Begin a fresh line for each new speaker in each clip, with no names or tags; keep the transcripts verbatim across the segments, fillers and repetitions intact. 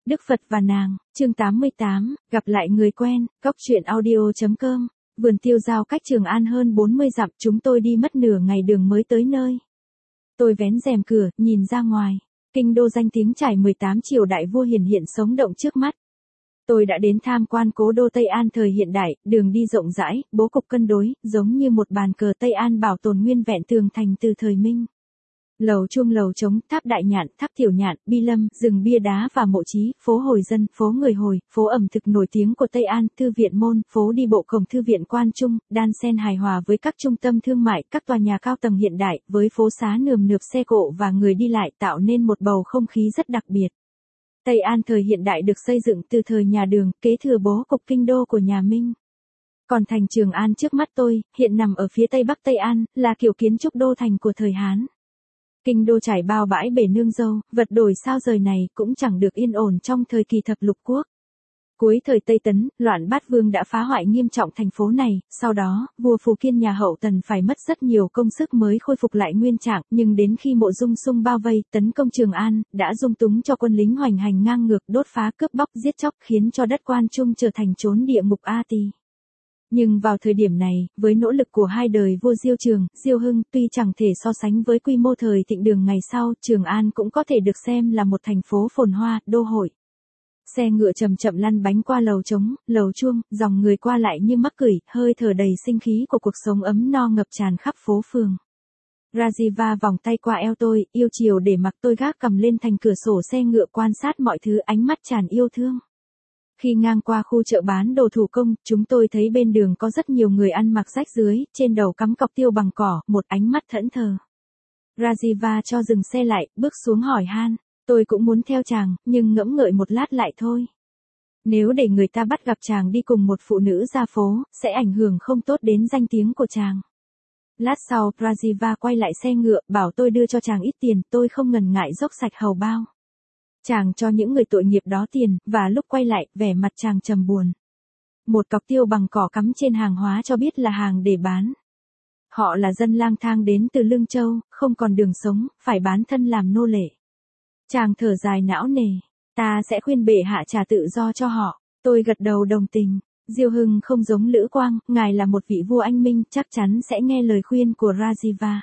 Đức Phật và nàng, chương tám mươi tám, gặp lại người quen, góc truyện audio.com. Vườn tiêu giao cách Trường An hơn bốn mươi dặm, chúng tôi đi mất nửa ngày đường mới tới nơi. Tôi vén rèm cửa, nhìn ra ngoài. Kinh đô danh tiếng trải mười tám triều đại vua hiển hiện sống động trước mắt. Tôi đã đến tham quan cố đô Tây An thời hiện đại, đường đi rộng rãi, bố cục cân đối, giống như một bàn cờ Tây An bảo tồn nguyên vẹn tường thành từ thời Minh. Lầu chuông lầu trống, tháp đại nhạn, tháp tiểu nhạn, bi lâm, rừng bia đá và mộ chí, phố hồi dân, phố người hồi, phố ẩm thực nổi tiếng của Tây An, thư viện môn, phố đi bộ cổng thư viện Quan Trung, đan xen hài hòa với các trung tâm thương mại, các tòa nhà cao tầng hiện đại, với phố xá nườm nượp xe cộ và người đi lại tạo nên một bầu không khí rất đặc biệt. Tây An thời hiện đại được xây dựng từ thời nhà Đường, kế thừa bố cục kinh đô của nhà Minh. Còn thành Trường An trước mắt tôi, hiện nằm ở phía tây bắc Tây An, là kiểu kiến trúc đô thành của thời Hán. Kinh đô trải bao bãi bể nương dâu, vật đổi sao rời này cũng chẳng được yên ổn trong thời kỳ thập lục quốc. Cuối thời Tây Tấn, loạn bát vương đã phá hoại nghiêm trọng thành phố này, sau đó, vua Phù Kiên nhà Hậu Tần phải mất rất nhiều công sức mới khôi phục lại nguyên trạng, nhưng đến khi Mộ Dung Sung bao vây, tấn công Trường An, đã dung túng cho quân lính hoành hành ngang ngược, đốt phá cướp bóc giết chóc, khiến cho đất Quan Trung trở thành chốn địa ngục A Tỳ. Nhưng vào thời điểm này, với nỗ lực của hai đời vua Diêu Trường, Diêu Hưng, tuy chẳng thể so sánh với quy mô thời thịnh đường ngày sau, Trường An cũng có thể được xem là một thành phố phồn hoa, đô hội. Xe ngựa chậm chậm lăn bánh qua lầu trống, lầu chuông, dòng người qua lại như mắc cửi, hơi thở đầy sinh khí của cuộc sống ấm no ngập tràn khắp phố phường. Rajiva vòng tay qua eo tôi, yêu chiều để mặc tôi gác cầm lên thành cửa sổ xe ngựa quan sát mọi thứ, ánh mắt tràn yêu thương. Khi ngang qua khu chợ bán đồ thủ công, chúng tôi thấy bên đường có rất nhiều người ăn mặc rách rưới, trên đầu cắm cọc tiêu bằng cỏ, một ánh mắt thẫn thờ. Rajiva cho dừng xe lại, bước xuống hỏi han. Tôi cũng muốn theo chàng, nhưng ngẫm ngợi một lát lại thôi. Nếu để người ta bắt gặp chàng đi cùng một phụ nữ ra phố, sẽ ảnh hưởng không tốt đến danh tiếng của chàng. Lát sau, Rajiva quay lại xe ngựa, bảo tôi đưa cho chàng ít tiền, tôi không ngần ngại dốc sạch hầu bao. Chàng cho những người tội nghiệp đó tiền, và lúc quay lại, vẻ mặt chàng trầm buồn. Một cọc tiêu bằng cỏ cắm trên hàng hóa cho biết là hàng để bán. Họ là dân lang thang đến từ Lương Châu, không còn đường sống, phải bán thân làm nô lệ. Chàng thở dài não nề, ta sẽ khuyên bệ hạ trả tự do cho họ. Tôi gật đầu đồng tình. Diêu Hưng không giống Lữ Quang, ngài là một vị vua anh minh, chắc chắn sẽ nghe lời khuyên của Rajiva.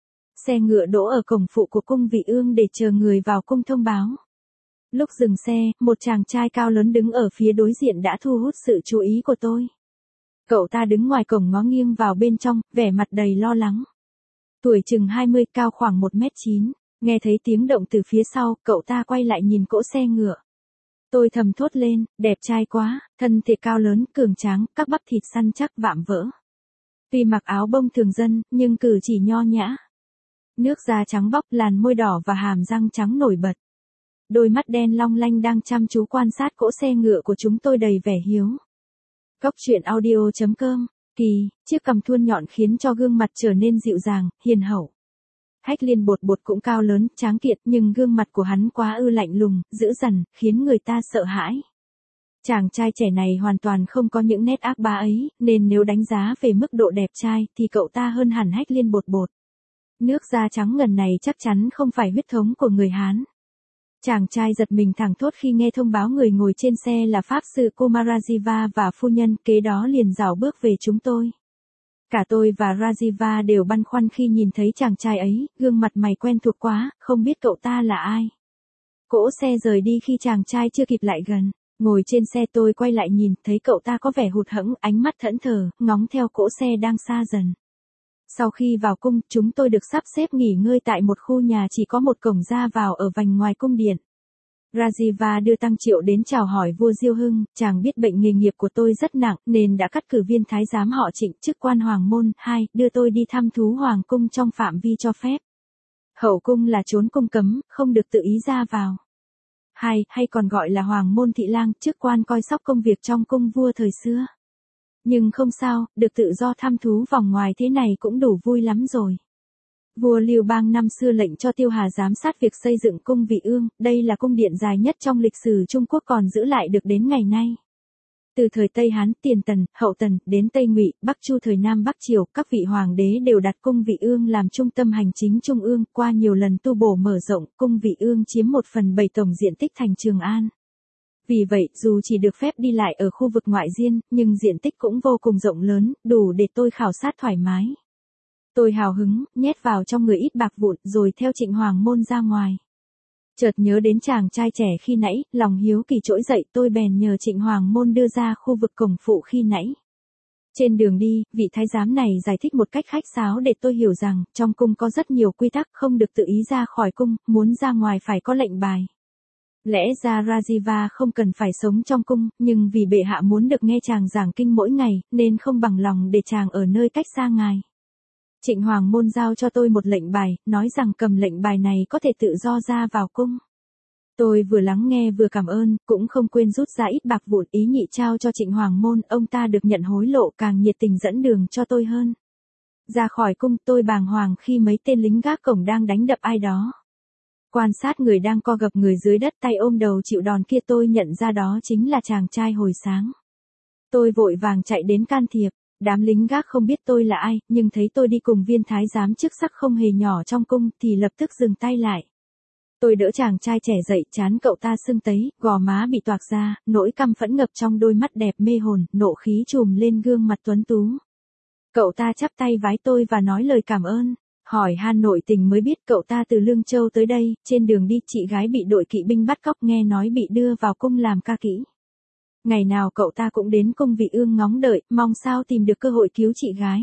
Xe ngựa đỗ ở cổng phụ của cung vị ương để chờ người vào cung thông báo. Lúc dừng xe, một chàng trai cao lớn đứng ở phía đối diện đã thu hút sự chú ý của tôi. Cậu ta đứng ngoài cổng ngó nghiêng vào bên trong, vẻ mặt đầy lo lắng. Tuổi chừng hai mươi, cao khoảng một mét chín. Nghe thấy tiếng động từ phía sau, cậu ta quay lại nhìn cỗ xe ngựa. Tôi thầm thốt lên, đẹp trai quá, thân thể cao lớn, cường tráng, các bắp thịt săn chắc vạm vỡ. Tuy mặc áo bông thường dân, nhưng cử chỉ nho nhã. Nước da trắng bóc, làn môi đỏ và hàm răng trắng nổi bật. Đôi mắt đen long lanh đang chăm chú quan sát cỗ xe ngựa của chúng tôi đầy vẻ hiếu. Góc truyện audio.com, Kỳ, chiếc cằm thuôn nhọn khiến cho gương mặt trở nên dịu dàng, hiền hậu. Hách Liên Bột Bột cũng cao lớn, tráng kiện, nhưng gương mặt của hắn quá ư lạnh lùng, dữ dằn, khiến người ta sợ hãi. Chàng trai trẻ này hoàn toàn không có những nét ác bá ấy, nên nếu đánh giá về mức độ đẹp trai, thì cậu ta hơn hẳn Hách Liên Bột Bột. Nước da trắng ngần này chắc chắn không phải huyết thống của người Hán. Chàng trai giật mình thẳng thốt khi nghe thông báo người ngồi trên xe là Pháp sư Kumarajiva và phu nhân, kế đó liền rảo bước về chúng tôi. Cả tôi và Rajiva đều băn khoăn khi nhìn thấy chàng trai ấy, gương mặt mày quen thuộc quá, không biết cậu ta là ai. Cỗ xe rời đi khi chàng trai chưa kịp lại gần. Ngồi trên xe tôi quay lại nhìn, thấy cậu ta có vẻ hụt hẫng, ánh mắt thẫn thờ, ngóng theo cỗ xe đang xa dần. Sau khi vào cung, chúng tôi được sắp xếp nghỉ ngơi tại một khu nhà chỉ có một cổng ra vào ở vành ngoài cung điện. Rajiva đưa Tăng Triệu đến chào hỏi vua Diêu Hưng, chàng biết bệnh nghề nghiệp của tôi rất nặng, nên đã cắt cử viên thái giám họ Trịnh, chức quan hoàng môn, hai, đưa tôi đi thăm thú hoàng cung trong phạm vi cho phép. Hậu cung là chốn cung cấm, không được tự ý ra vào. Hai, hay còn gọi là hoàng môn thị lang, chức quan coi sóc công việc trong cung vua thời xưa. Nhưng không sao, được tự do thăm thú vòng ngoài thế này cũng đủ vui lắm rồi. Vua Lưu Bang năm xưa lệnh cho Tiêu Hà giám sát việc xây dựng cung vị ương, đây là cung điện dài nhất trong lịch sử Trung Quốc còn giữ lại được đến ngày nay. Từ thời Tây Hán, Tiền Tần, Hậu Tần, đến Tây Ngụy, Bắc Chu thời Nam Bắc Triều, các vị hoàng đế đều đặt cung vị ương làm trung tâm hành chính trung ương, qua nhiều lần tu bổ mở rộng, cung vị ương chiếm một phần bảy tổng diện tích thành Trường An. Vì vậy, dù chỉ được phép đi lại ở khu vực ngoại diên, nhưng diện tích cũng vô cùng rộng lớn, đủ để tôi khảo sát thoải mái. Tôi hào hứng, nhét vào trong người ít bạc vụn rồi theo Trịnh Hoàng Môn ra ngoài. Chợt nhớ đến chàng trai trẻ khi nãy, lòng hiếu kỳ trỗi dậy, tôi bèn nhờ Trịnh Hoàng Môn đưa ra khu vực cổng phụ khi nãy. Trên đường đi, vị thái giám này giải thích một cách khách sáo để tôi hiểu rằng, trong cung có rất nhiều quy tắc, không được tự ý ra khỏi cung, muốn ra ngoài phải có lệnh bài. Lẽ ra Rajiva không cần phải sống trong cung, nhưng vì bệ hạ muốn được nghe chàng giảng kinh mỗi ngày, nên không bằng lòng để chàng ở nơi cách xa ngài. Trịnh Hoàng Môn giao cho tôi một lệnh bài, nói rằng cầm lệnh bài này có thể tự do ra vào cung. Tôi vừa lắng nghe vừa cảm ơn, cũng không quên rút ra ít bạc vụn ý nhị trao cho Trịnh Hoàng Môn, ông ta được nhận hối lộ càng nhiệt tình dẫn đường cho tôi hơn. Ra khỏi cung tôi bàng hoàng khi mấy tên lính gác cổng đang đánh đập ai đó. Quan sát người đang co gập người dưới đất tay ôm đầu chịu đòn kia tôi nhận ra đó chính là chàng trai hồi sáng. Tôi vội vàng chạy đến can thiệp. Đám lính gác không biết tôi là ai, nhưng thấy tôi đi cùng viên thái giám chức sắc không hề nhỏ trong cung thì lập tức dừng tay lại. Tôi đỡ chàng trai trẻ dậy, trán cậu ta sưng tấy, gò má bị toạc ra, nỗi căm phẫn ngập trong đôi mắt đẹp mê hồn, nộ khí trùm lên gương mặt tuấn tú. Cậu ta chắp tay vái tôi và nói lời cảm ơn. Hỏi han nội tình mới biết cậu ta từ Lương Châu tới đây, trên đường đi chị gái bị đội kỵ binh bắt cóc, nghe nói bị đưa vào cung làm ca kỹ. Ngày nào cậu ta cũng đến cung vị ương ngóng đợi, mong sao tìm được cơ hội cứu chị gái.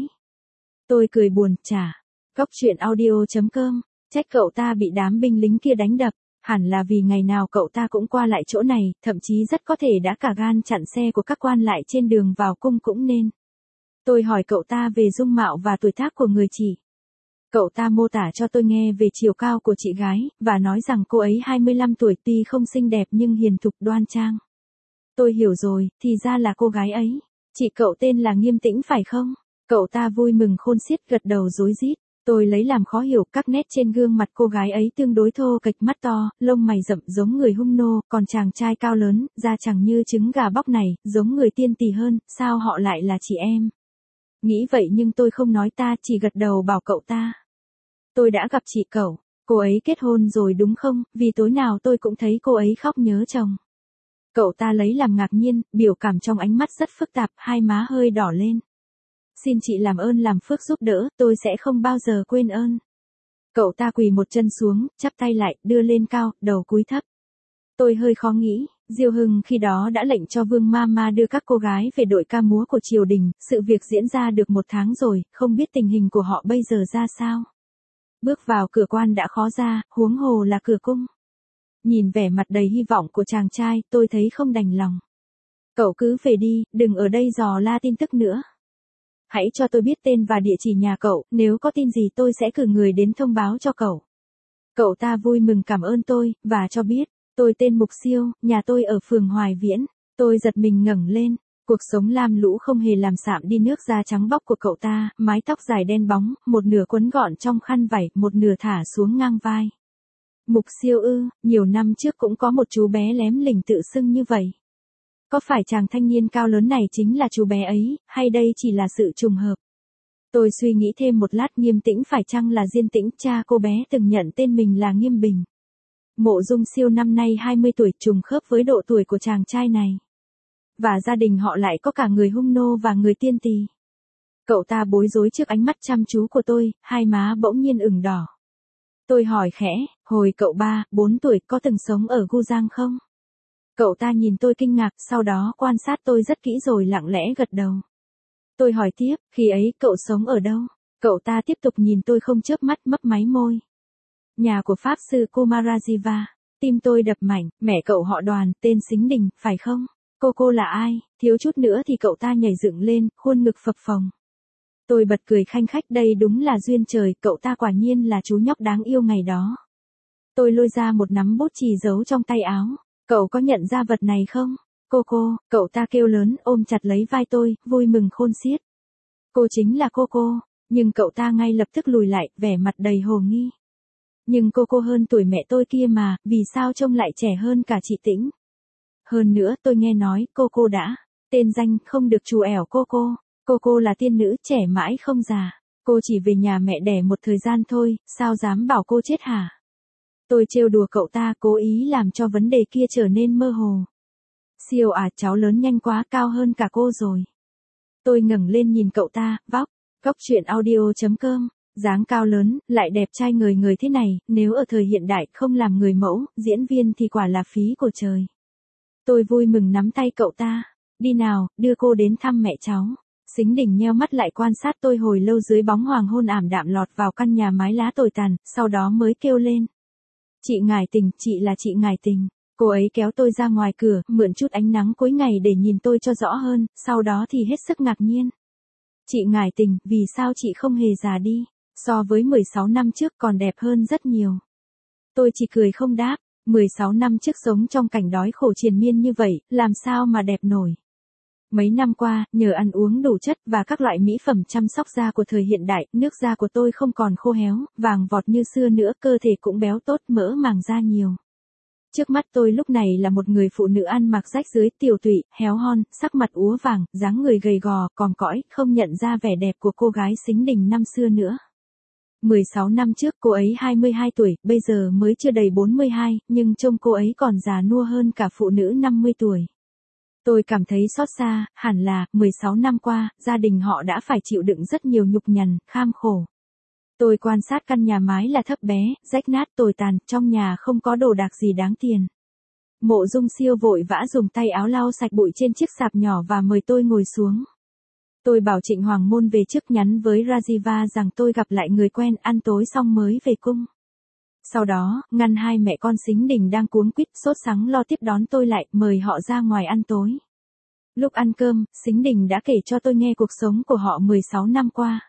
Tôi cười buồn, chả. Cóc truyện audio chấm com, trách cậu ta bị đám binh lính kia đánh đập, hẳn là vì ngày nào cậu ta cũng qua lại chỗ này, thậm chí rất có thể đã cả gan chặn xe của các quan lại trên đường vào cung cũng nên. Tôi hỏi cậu ta về dung mạo và tuổi tác của người chị. Cậu ta mô tả cho tôi nghe về chiều cao của chị gái, và nói rằng cô ấy hai mươi lăm tuổi, tuy không xinh đẹp nhưng hiền thục đoan trang. Tôi hiểu rồi, thì ra là cô gái ấy. Chị cậu tên là Nghiêm Tĩnh phải không? Cậu ta vui mừng khôn xiết gật đầu rối rít. Tôi lấy làm khó hiểu, các nét trên gương mặt cô gái ấy tương đối thô kệch, mắt to, lông mày rậm giống người hung nô, còn chàng trai cao lớn, da chẳng như trứng gà bóc này, giống người tiên tỷ hơn, sao họ lại là chị em? Nghĩ vậy nhưng tôi không nói ta, chỉ gật đầu bảo cậu ta. Tôi đã gặp chị cậu, cô ấy kết hôn rồi đúng không, vì tối nào tôi cũng thấy cô ấy khóc nhớ chồng. Cậu ta lấy làm ngạc nhiên, biểu cảm trong ánh mắt rất phức tạp, hai má hơi đỏ lên. Xin chị làm ơn làm phước giúp đỡ, tôi sẽ không bao giờ quên ơn. Cậu ta quỳ một chân xuống, chắp tay lại, đưa lên cao, đầu cúi thấp. Tôi hơi khó nghĩ, Diêu Hưng khi đó đã lệnh cho Vương Mama đưa các cô gái về đội ca múa của triều đình, sự việc diễn ra được một tháng rồi, không biết tình hình của họ bây giờ ra sao. Bước vào cửa quan đã khó ra, huống hồ là cửa cung. Nhìn vẻ mặt đầy hy vọng của chàng trai, tôi thấy không đành lòng. Cậu cứ về đi, đừng ở đây dò la tin tức nữa. Hãy cho tôi biết tên và địa chỉ nhà cậu, nếu có tin gì tôi sẽ cử người đến thông báo cho cậu. Cậu ta vui mừng cảm ơn tôi, và cho biết, tôi tên Mục Siêu, nhà tôi ở phường Hoài Viễn. Tôi giật mình ngẩng lên, cuộc sống lam lũ không hề làm sạm đi nước da trắng bóc của cậu ta, mái tóc dài đen bóng, một nửa quấn gọn trong khăn vải, một nửa thả xuống ngang vai. Mục Siêu ư, nhiều năm trước cũng có một chú bé lém lỉnh tự xưng như vậy. Có phải chàng thanh niên cao lớn này chính là chú bé ấy, hay đây chỉ là sự trùng hợp? Tôi suy nghĩ thêm một lát, Nghiêm Tĩnh phải chăng là Diên Tĩnh, cha cô bé từng nhận tên mình là Nghiêm Bình. Mộ Dung Siêu năm nay hai mươi tuổi, trùng khớp với độ tuổi của chàng trai này. Và gia đình họ lại có cả người hung nô và người tiên tỳ. Cậu ta bối rối trước ánh mắt chăm chú của tôi, hai má bỗng nhiên ửng đỏ. Tôi hỏi khẽ, hồi cậu ba, bốn tuổi có từng sống ở Gu Giang không? Cậu ta nhìn tôi kinh ngạc, sau đó quan sát tôi rất kỹ rồi lặng lẽ gật đầu. Tôi hỏi tiếp, khi ấy cậu sống ở đâu? Cậu ta tiếp tục nhìn tôi không chớp mắt, mấp máy môi. Nhà của Pháp sư Kumarajiva. Tim tôi đập mạnh, mẹ cậu họ Đoàn, tên Sính Đình, phải không? Cô cô là ai? Thiếu chút nữa thì cậu ta nhảy dựng lên, khuôn ngực phập phồng. Tôi bật cười khanh khách, đây đúng là duyên trời, cậu ta quả nhiên là chú nhóc đáng yêu ngày đó. Tôi lôi ra một nắm bút chì giấu trong tay áo. Cậu có nhận ra vật này không? Cô cô, cậu ta kêu lớn, ôm chặt lấy vai tôi, vui mừng khôn xiết. Cô chính là cô cô, nhưng cậu ta ngay lập tức lùi lại, vẻ mặt đầy hồ nghi. Nhưng cô cô hơn tuổi mẹ tôi kia mà, vì sao trông lại trẻ hơn cả chị Tĩnh? Hơn nữa tôi nghe nói, cô cô đã, tên danh không được trù ẻo cô cô. Cô cô là tiên nữ, trẻ mãi không già. Cô chỉ về nhà mẹ đẻ một thời gian thôi, sao dám bảo cô chết hả? Tôi trêu đùa cậu ta, cố ý làm cho vấn đề kia trở nên mơ hồ. Siêu à, cháu lớn nhanh quá, cao hơn cả cô rồi. Tôi ngẩng lên nhìn cậu ta, vóc. Góc truyện audio.com, dáng cao lớn, lại đẹp trai người người thế này, nếu ở thời hiện đại không làm người mẫu, diễn viên thì quả là phí của trời. Tôi vui mừng nắm tay cậu ta. Đi nào, đưa cô đến thăm mẹ cháu. Sính Đình nheo mắt lại quan sát tôi hồi lâu dưới bóng hoàng hôn ảm đạm lọt vào căn nhà mái lá tồi tàn, sau đó mới kêu lên. Chị Ngải Tình, chị là chị Ngải Tình. Cô ấy kéo tôi ra ngoài cửa, mượn chút ánh nắng cuối ngày để nhìn tôi cho rõ hơn, sau đó thì hết sức ngạc nhiên. Chị Ngải Tình, vì sao chị không hề già đi, so với mười sáu năm trước còn đẹp hơn rất nhiều. Tôi chỉ cười không đáp, mười sáu năm trước sống trong cảnh đói khổ triền miên như vậy, làm sao mà đẹp nổi. Mấy năm qua, nhờ ăn uống đủ chất và các loại mỹ phẩm chăm sóc da của thời hiện đại, nước da của tôi không còn khô héo, vàng vọt như xưa nữa, cơ thể cũng béo tốt, mỡ màng da nhiều. Trước mắt tôi lúc này là một người phụ nữ ăn mặc rách rưới, tiểu tụy, héo hon, sắc mặt úa vàng, dáng người gầy gò, còm cõi, không nhận ra vẻ đẹp của cô gái Sính Đình năm xưa nữa. mười sáu năm trước cô ấy hai mươi hai tuổi, bây giờ mới chưa đầy bốn mươi hai, nhưng trông cô ấy còn già nua hơn cả phụ nữ năm mươi tuổi. Tôi cảm thấy xót xa, hẳn là, mười sáu năm qua, gia đình họ đã phải chịu đựng rất nhiều nhục nhằn, kham khổ. Tôi quan sát căn nhà mái là thấp bé, rách nát tồi tàn, trong nhà không có đồ đạc gì đáng tiền. Mộ Dung Siêu vội vã dùng tay áo lau sạch bụi trên chiếc sạp nhỏ và mời tôi ngồi xuống. Tôi bảo Trịnh Hoàng Môn về trước, nhắn với Rajiva rằng tôi gặp lại người quen, ăn tối xong mới về cung. Sau đó, ngăn hai mẹ con Sính Đình đang cuống quýt sốt sắng lo tiếp đón tôi lại, mời họ ra ngoài ăn tối. Lúc ăn cơm, Sính Đình đã kể cho tôi nghe cuộc sống của họ mười sáu năm qua.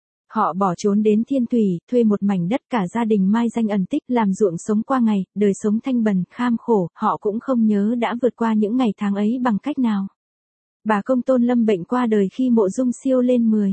Họ bỏ trốn đến Thiên Thủy, thuê một mảnh đất, cả gia đình mai danh ẩn tích, làm ruộng sống qua ngày, đời sống thanh bần, kham khổ, họ cũng không nhớ đã vượt qua những ngày tháng ấy bằng cách nào. Bà Công Tôn Lâm bệnh qua đời khi Mộ Dung Siêu lên mười.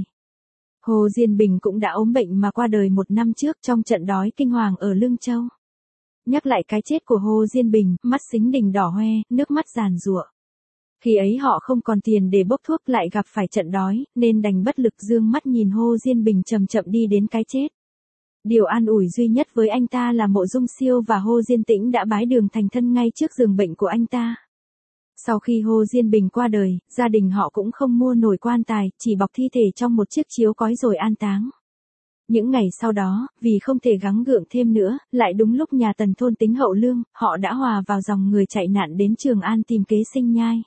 Hồ Diên Bình cũng đã ốm bệnh mà qua đời một năm trước trong trận đói kinh hoàng ở Lương Châu. Nhắc lại cái chết của Hồ Diên Bình, mắt Sính Đình đỏ hoe, nước mắt giàn giụa. Khi ấy họ không còn tiền để bốc thuốc, lại gặp phải trận đói, nên đành bất lực dương mắt nhìn Hồ Diên Bình chậm chậm đi đến cái chết. Điều an ủi duy nhất với anh ta là Mộ Dung Siêu và Hồ Diên Tĩnh đã bái đường thành thân ngay trước giường bệnh của anh ta. Sau khi Hồ Diên Bình qua đời, gia đình họ cũng không mua nổi quan tài, chỉ bọc thi thể trong một chiếc chiếu cói rồi an táng. Những ngày sau đó, vì không thể gắng gượng thêm nữa, lại đúng lúc nhà Tần thôn tính hậu lương, họ đã hòa vào dòng người chạy nạn đến Trường An tìm kế sinh nhai.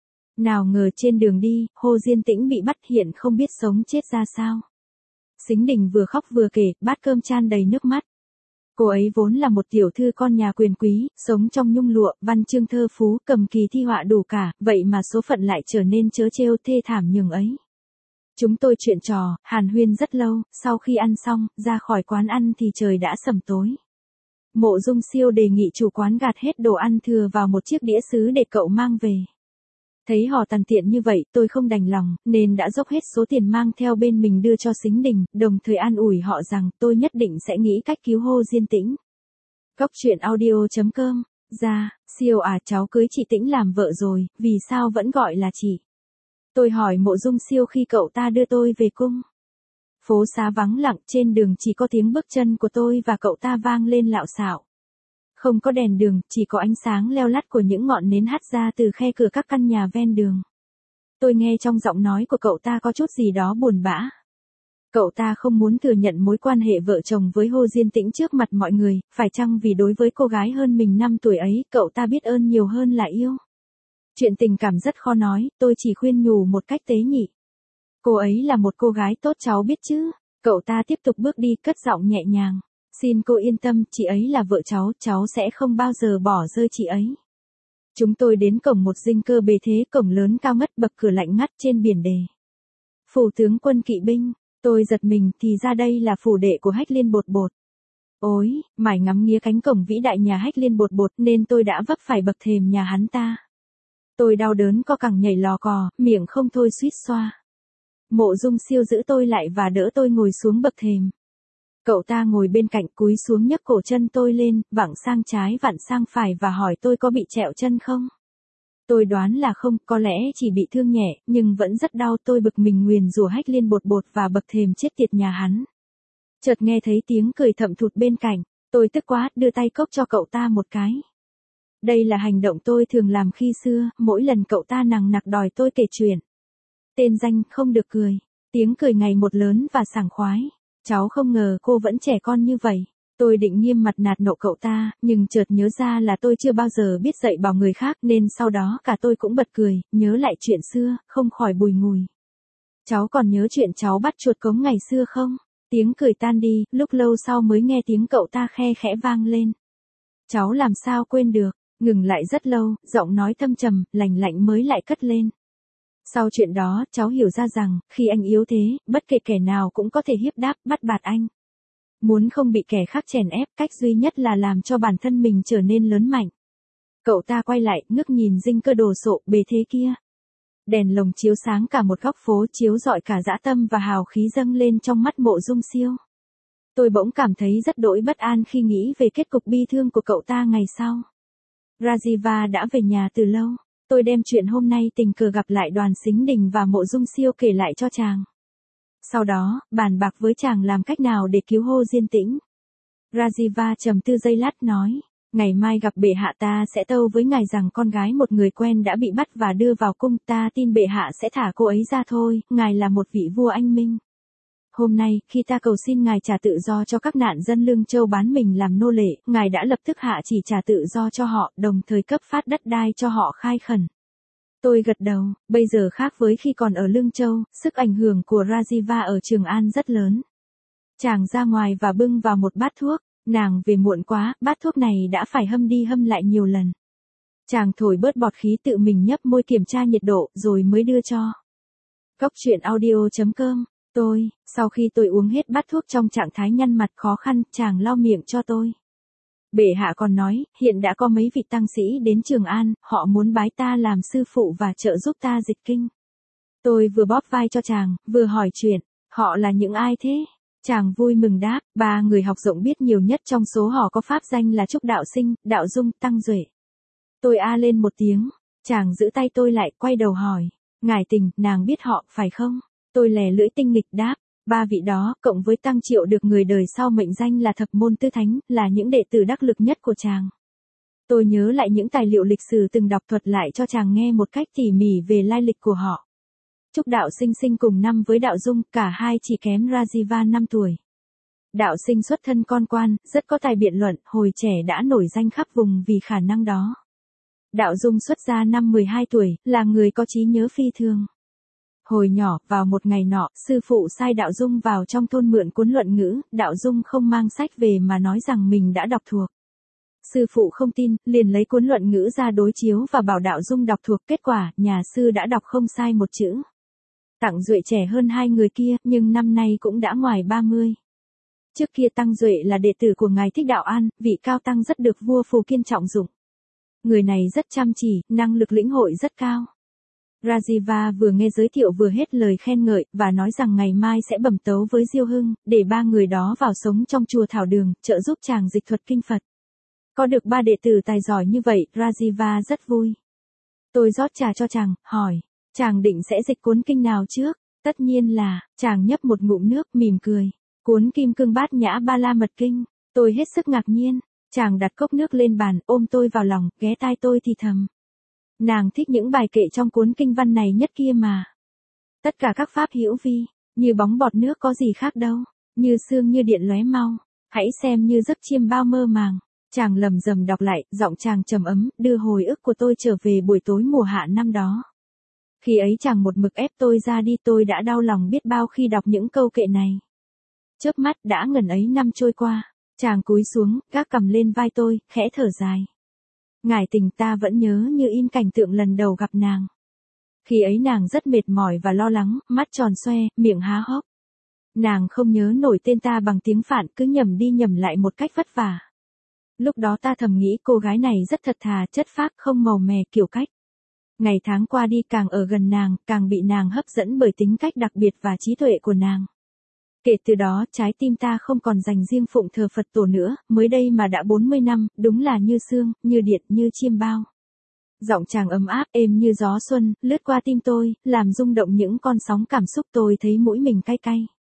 Nào ngờ trên đường đi, Hồ Diên Tĩnh bị bắt, hiện không biết sống chết ra sao. Sính Đình vừa khóc vừa kể, bát cơm chan đầy nước mắt. Cô ấy vốn là một tiểu thư con nhà quyền quý, sống trong nhung lụa, văn chương thơ phú, cầm kỳ thi họa đủ cả, vậy mà số phận lại trở nên trớ trêu thê thảm nhường ấy. Chúng tôi chuyện trò, hàn huyên rất lâu, sau khi ăn xong, ra khỏi quán ăn thì trời đã sẩm tối. Mộ Dung Siêu đề nghị chủ quán gạt hết đồ ăn thừa vào một chiếc đĩa sứ để cậu mang về. Thấy họ tàn tiện như vậy, tôi không đành lòng, nên đã dốc hết số tiền mang theo bên mình đưa cho Sính Đình, đồng thời an ủi họ rằng tôi nhất định sẽ nghĩ cách cứu Hồ Diên Tĩnh. Góc truyện audio.com, ra, Siêu à, cháu cưới chị Tĩnh làm vợ rồi, vì sao vẫn gọi là chị? Tôi hỏi Mộ Dung Siêu khi cậu ta đưa tôi về cung. Phố xá vắng lặng, trên đường chỉ có tiếng bước chân của tôi và cậu ta vang lên lạo xạo. Không có đèn đường, chỉ có ánh sáng leo lắt của những ngọn nến hắt ra từ khe cửa các căn nhà ven đường. Tôi nghe trong giọng nói của cậu ta có chút gì đó buồn bã. Cậu ta không muốn thừa nhận mối quan hệ vợ chồng với Hồ Diên Tĩnh trước mặt mọi người, phải chăng vì đối với cô gái hơn mình năm tuổi ấy, cậu ta biết ơn nhiều hơn là yêu. Chuyện tình cảm rất khó nói, tôi chỉ khuyên nhủ một cách tế nhị. Cô ấy là một cô gái tốt, cháu biết chứ. Cậu ta tiếp tục bước đi, cất giọng nhẹ nhàng. Xin cô yên tâm, chị ấy là vợ cháu, cháu sẽ không bao giờ bỏ rơi chị ấy. Chúng tôi đến cổng một dinh cơ bề thế, cổng lớn cao ngất, bậc cửa lạnh ngắt, trên biển đề phủ tướng quân kỵ binh. Tôi giật mình, thì ra đây là phủ đệ của Hách Liên Bột Bột. Ôi, mải ngắm nghía cánh cổng vĩ đại nhà Hách Liên Bột Bột nên tôi đã vấp phải bậc thềm nhà hắn ta. Tôi đau đớn co cẳng nhảy lò cò, miệng không thôi suýt xoa. Mộ Dung Siêu giữ tôi lại và đỡ tôi ngồi xuống bậc thềm. Cậu ta ngồi bên cạnh, cúi xuống nhấc cổ chân tôi lên, vặn sang trái vặn sang phải và hỏi tôi có bị trẹo chân không. Tôi đoán là không, có lẽ chỉ bị thương nhẹ, nhưng vẫn rất đau. Tôi bực mình nguyền rủa Hách Liên Bột Bột và bậc thềm chết tiệt nhà hắn. Chợt nghe thấy tiếng cười thậm thụt bên cạnh, tôi tức quá, đưa tay cốc cho cậu ta một cái. Đây là hành động tôi thường làm khi xưa, mỗi lần cậu ta nằng nặc đòi tôi kể chuyện. Tên danh không được cười. Tiếng cười ngày một lớn và sảng khoái. Cháu không ngờ cô vẫn trẻ con như vậy. Tôi định nghiêm mặt nạt nộ cậu ta, nhưng chợt nhớ ra là tôi chưa bao giờ biết dạy bảo người khác nên sau đó cả tôi cũng bật cười, nhớ lại chuyện xưa, không khỏi bùi ngùi. Cháu còn nhớ chuyện cháu bắt chuột cống ngày xưa không? Tiếng cười tan đi, lúc lâu sau mới nghe tiếng cậu ta khe khẽ vang lên. Cháu làm sao quên được, ngừng lại rất lâu, giọng nói thâm trầm, lạnh lạnh mới lại cất lên. Sau chuyện đó, cháu hiểu ra rằng, khi anh yếu thế, bất kể kẻ nào cũng có thể hiếp đáp, bắt bạt anh. Muốn không bị kẻ khác chèn ép, cách duy nhất là làm cho bản thân mình trở nên lớn mạnh. Cậu ta quay lại, ngước nhìn dinh cơ đồ sộ, bề thế kia. Đèn lồng chiếu sáng cả một góc phố, chiếu rọi cả dã tâm và hào khí dâng lên trong mắt Mộ Dung Siêu. Tôi bỗng cảm thấy rất đỗi bất an khi nghĩ về kết cục bi thương của cậu ta ngày sau. Rajiva đã về nhà từ lâu. Tôi đem chuyện hôm nay tình cờ gặp lại Đoàn Sính Đình và Mộ Dung Siêu kể lại cho chàng. Sau đó, bàn bạc với chàng làm cách nào để cứu Hồ Diên Tĩnh. Rajiva trầm tư giây lát nói, ngày mai gặp bệ hạ ta sẽ tâu với ngài rằng con gái một người quen đã bị bắt và đưa vào cung, ta tin bệ hạ sẽ thả cô ấy ra thôi, ngài là một vị vua anh minh. Hôm nay, khi ta cầu xin ngài trả tự do cho các nạn dân Lương Châu bán mình làm nô lệ, ngài đã lập tức hạ chỉ trả tự do cho họ, đồng thời cấp phát đất đai cho họ khai khẩn. Tôi gật đầu, bây giờ khác với khi còn ở Lương Châu, sức ảnh hưởng của Rajiva ở Trường An rất lớn. Chàng ra ngoài và bưng vào một bát thuốc, nàng về muộn quá, bát thuốc này đã phải hâm đi hâm lại nhiều lần. Chàng thổi bớt bọt khí tự mình nhấp môi kiểm tra nhiệt độ rồi mới đưa cho. Cốc truyện audio chấm com. Tôi, sau khi tôi uống hết bát thuốc trong trạng thái nhăn mặt khó khăn, chàng lau miệng cho tôi. Bệ hạ còn nói, hiện đã có mấy vị tăng sĩ đến Trường An, họ muốn bái ta làm sư phụ và trợ giúp ta dịch kinh. Tôi vừa bóp vai cho chàng, vừa hỏi chuyện, họ là những ai thế? Chàng vui mừng đáp, ba người học rộng biết nhiều nhất trong số họ có pháp danh là Trúc Đạo Sinh, Đạo Dung, Tăng Duệ. Tôi a lên một tiếng, chàng giữ tay tôi lại, quay đầu hỏi, ngài Tình, nàng biết họ, phải không? Tôi lè lưỡi tinh nghịch đáp, ba vị đó, cộng với Tăng Triệu được người đời sau mệnh danh là Thập Môn Tư Thánh, là những đệ tử đắc lực nhất của chàng. Tôi nhớ lại những tài liệu lịch sử từng đọc thuật lại cho chàng nghe một cách tỉ mỉ về lai lịch của họ. Trúc Đạo Sinh sinh cùng năm với Đạo Dung, cả hai chỉ kém Rajiva năm tuổi. Đạo Sinh xuất thân con quan, rất có tài biện luận, hồi trẻ đã nổi danh khắp vùng vì khả năng đó. Đạo Dung xuất gia năm mười hai tuổi, là người có trí nhớ phi thường. Hồi nhỏ, vào một ngày nọ, sư phụ sai Đạo Dung vào trong thôn mượn cuốn luận ngữ, Đạo Dung không mang sách về mà nói rằng mình đã đọc thuộc. Sư phụ không tin, liền lấy cuốn luận ngữ ra đối chiếu và bảo Đạo Dung đọc thuộc, kết quả, nhà sư đã đọc không sai một chữ. Tặng Duệ trẻ hơn hai người kia, nhưng năm nay cũng đã ngoài ba mươi. Trước kia Tăng Duệ là đệ tử của ngài Thích Đạo An, vị cao tăng rất được vua Phù Kiên trọng dụng. Người này rất chăm chỉ, năng lực lĩnh hội rất cao. Rajiva vừa nghe giới thiệu vừa hết lời khen ngợi, và nói rằng ngày mai sẽ bẩm tấu với Diêu Hưng, để ba người đó vào sống trong chùa Thảo Đường, trợ giúp chàng dịch thuật kinh Phật. Có được ba đệ tử tài giỏi như vậy, Rajiva rất vui. Tôi rót trà cho chàng, hỏi, chàng định sẽ dịch cuốn kinh nào trước? Tất nhiên là, chàng nhấp một ngụm nước, mỉm cười. Cuốn Kim Cương Bát Nhã Ba La Mật Kinh. Tôi hết sức ngạc nhiên. Chàng đặt cốc nước lên bàn, ôm tôi vào lòng, ghé tai tôi thì thầm. Nàng thích những bài kệ trong cuốn kinh văn này nhất kia mà. Tất cả các pháp hữu vi, như bóng bọt nước có gì khác đâu, như sương như điện lóe mau, hãy xem như giấc chiêm bao mơ màng. Chàng lầm rầm đọc lại, giọng chàng trầm ấm, đưa hồi ức của tôi trở về buổi tối mùa hạ năm đó. Khi ấy chàng một mực ép tôi ra đi, tôi đã đau lòng biết bao khi đọc những câu kệ này. Chớp mắt đã ngần ấy năm trôi qua, chàng cúi xuống, gác cằm lên vai tôi, khẽ thở dài. Ngài Tình, ta vẫn nhớ như in cảnh tượng lần đầu gặp nàng. Khi ấy nàng rất mệt mỏi và lo lắng, mắt tròn xoe, miệng há hốc. Nàng không nhớ nổi tên ta bằng tiếng Phạn, cứ nhầm đi nhầm lại một cách vất vả. Lúc đó ta thầm nghĩ cô gái này rất thật thà, chất phác, không màu mè kiểu cách. Ngày tháng qua đi, càng ở gần nàng, càng bị nàng hấp dẫn bởi tính cách đặc biệt và trí tuệ của nàng. Kể từ đó, trái tim ta không còn dành riêng phụng thờ Phật tổ nữa, mới đây mà đã bốn mươi năm, đúng là như sương, như điện, như chiêm bao. Giọng chàng ấm áp, êm như gió xuân, lướt qua tim tôi, làm rung động những con sóng cảm xúc, tôi thấy mũi mình cay cay.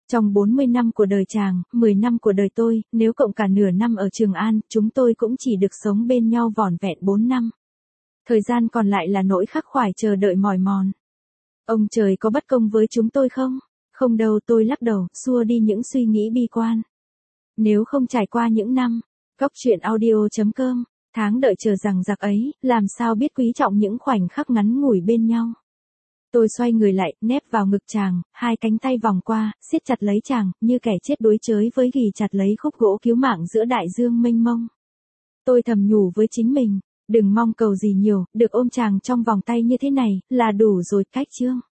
Trong bốn mươi năm của đời chàng, mười năm của đời tôi, nếu cộng cả nửa năm ở Trường An, chúng tôi cũng chỉ được sống bên nhau vỏn vẹn bốn năm. Thời gian còn lại là nỗi khắc khoải chờ đợi mỏi mòn. Ông trời có bất công với chúng tôi không? Không đâu, tôi lắc đầu, xua đi những suy nghĩ bi quan. Nếu không trải qua những năm, Góc Chuyện Audio chấm com, tháng đợi chờ rằng giặc ấy, làm sao biết quý trọng những khoảnh khắc ngắn ngủi bên nhau. Tôi xoay người lại, nép vào ngực chàng, hai cánh tay vòng qua, siết chặt lấy chàng, như kẻ chết đuối chới với ghì chặt lấy khúc gỗ cứu mạng giữa đại dương mênh mông. Tôi thầm nhủ với chính mình, đừng mong cầu gì nhiều, được ôm chàng trong vòng tay như thế này, là đủ rồi. Cách chương